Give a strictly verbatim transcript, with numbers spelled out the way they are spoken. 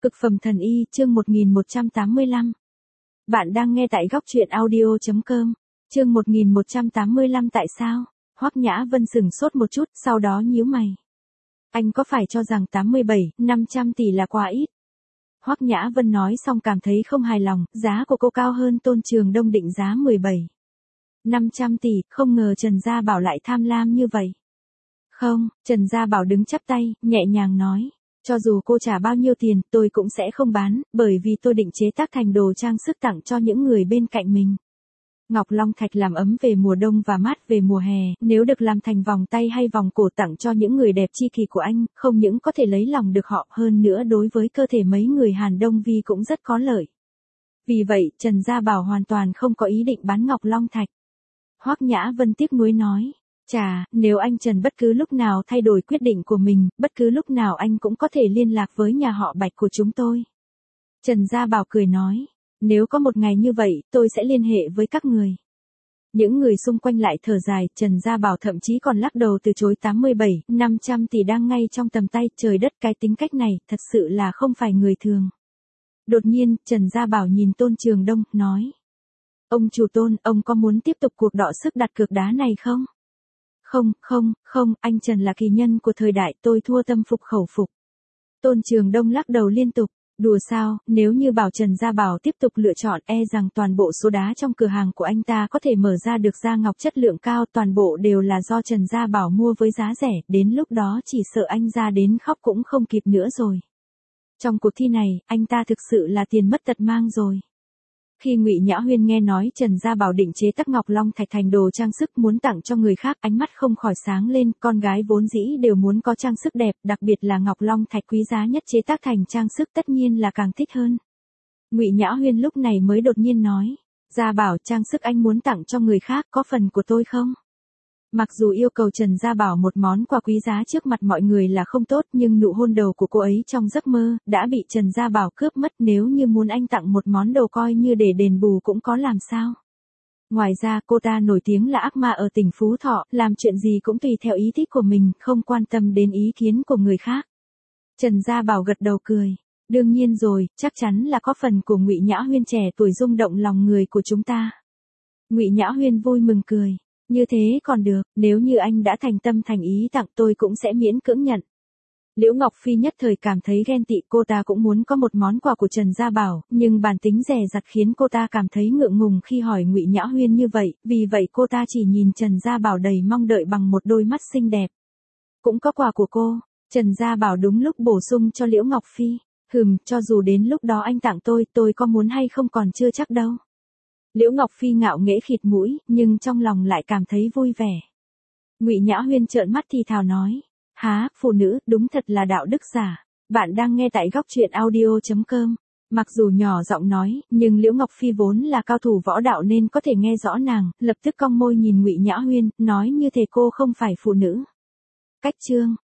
Cực phẩm thần y, chương một nghìn một trăm tám mươi lăm. Bạn đang nghe tại góc truyện audio chấm com. Chương một nghìn một trăm tám mươi lăm tại sao? Hoắc Nhã Vân sững sốt một chút, sau đó nhíu mày. Anh có phải cho rằng tám mươi bảy, năm trăm tỷ là quá ít? Hoắc Nhã Vân nói xong cảm thấy không hài lòng, giá của cô cao hơn Tôn Trường Đông định giá mười bảy, năm trăm tỷ, không ngờ Trần Gia Bảo lại tham lam như vậy. Không, Trần Gia Bảo đứng chắp tay, nhẹ nhàng nói. Cho dù cô trả bao nhiêu tiền, tôi cũng sẽ không bán, bởi vì tôi định chế tác thành đồ trang sức tặng cho những người bên cạnh mình. Ngọc Long Thạch làm ấm về mùa đông và mát về mùa hè, nếu được làm thành vòng tay hay vòng cổ tặng cho những người đẹp tri kỷ của anh, không những có thể lấy lòng được họ, hơn nữa đối với cơ thể mấy người Hàn Đông Vi cũng rất có lợi. Vì vậy, Trần Gia Bảo hoàn toàn không có ý định bán Ngọc Long Thạch. Hoắc Nhã Vân tiếc nuối nói. Chà, nếu anh Trần bất cứ lúc nào thay đổi quyết định của mình, bất cứ lúc nào anh cũng có thể liên lạc với nhà họ Bạch của chúng tôi. Trần Gia Bảo cười nói, nếu có một ngày như vậy, tôi sẽ liên hệ với các người. Những người xung quanh lại thở dài, Trần Gia Bảo thậm chí còn lắc đầu từ chối tám mươi bảy, năm trăm tỷ đang ngay trong tầm tay, trời đất, cái tính cách này, thật sự là không phải người thường. Đột nhiên, Trần Gia Bảo nhìn Tôn Trường Đông, nói. Ông chủ Tôn, ông có muốn tiếp tục cuộc đọ sức đặt cược đá này không? Không, không, không, anh Trần là kỳ nhân của thời đại, tôi thua tâm phục khẩu phục. Tôn Trường Đông lắc đầu liên tục, đùa sao, nếu như bảo Trần Gia Bảo tiếp tục lựa chọn, e rằng toàn bộ số đá trong cửa hàng của anh ta có thể mở ra được da ngọc chất lượng cao, toàn bộ đều là do Trần Gia Bảo mua với giá rẻ, đến lúc đó chỉ sợ anh ra đến khóc cũng không kịp nữa rồi. Trong cuộc thi này, anh ta thực sự là tiền mất tật mang rồi. Khi Ngụy Nhã Huyên nghe nói Trần Gia Bảo định chế tác Ngọc Long Thạch thành đồ trang sức muốn tặng cho người khác, ánh mắt không khỏi sáng lên, con gái vốn dĩ đều muốn có trang sức đẹp, đặc biệt là Ngọc Long Thạch quý giá nhất chế tác thành trang sức tất nhiên là càng thích hơn. Ngụy Nhã Huyên lúc này mới đột nhiên nói, Gia Bảo, trang sức anh muốn tặng cho người khác có phần của tôi không? Mặc dù yêu cầu Trần Gia Bảo một món quà quý giá trước mặt mọi người là không tốt, nhưng nụ hôn đầu của cô ấy trong giấc mơ đã bị Trần Gia Bảo cướp mất, nếu như muốn anh tặng một món đồ coi như để đền bù cũng có làm sao. Ngoài ra cô ta nổi tiếng là ác ma ở tỉnh Phú Thọ, làm chuyện gì cũng tùy theo ý thích của mình, không quan tâm đến ý kiến của người khác. Trần Gia Bảo gật đầu cười. Đương nhiên rồi, chắc chắn là có phần của Ngụy Nhã Huyên trẻ tuổi rung động lòng người của chúng ta. Ngụy Nhã Huyên vui mừng cười. Như thế còn được, nếu như anh đã thành tâm thành ý tặng tôi cũng sẽ miễn cưỡng nhận. Liễu Ngọc Phi nhất thời cảm thấy ghen tị, cô ta cũng muốn có một món quà của Trần Gia Bảo, nhưng bản tính dè dặt khiến cô ta cảm thấy ngượng ngùng khi hỏi Ngụy Nhã Huyên như vậy, vì vậy cô ta chỉ nhìn Trần Gia Bảo đầy mong đợi bằng một đôi mắt xinh đẹp. Cũng có quà của cô, Trần Gia Bảo đúng lúc bổ sung cho Liễu Ngọc Phi, hừm, cho dù đến lúc đó anh tặng tôi, tôi có muốn hay không còn chưa chắc đâu. Liễu Ngọc Phi ngạo nghễ khịt mũi, nhưng trong lòng lại cảm thấy vui vẻ. Ngụy Nhã Huyên trợn mắt thì thào nói, há, phụ nữ, đúng thật là đạo đức giả. Bạn đang nghe tại góc truyện audio chấm com. Mặc dù nhỏ giọng nói, nhưng Liễu Ngọc Phi vốn là cao thủ võ đạo nên có thể nghe rõ nàng, lập tức cong môi nhìn Ngụy Nhã Huyên, nói như thể cô không phải phụ nữ. Cách chương,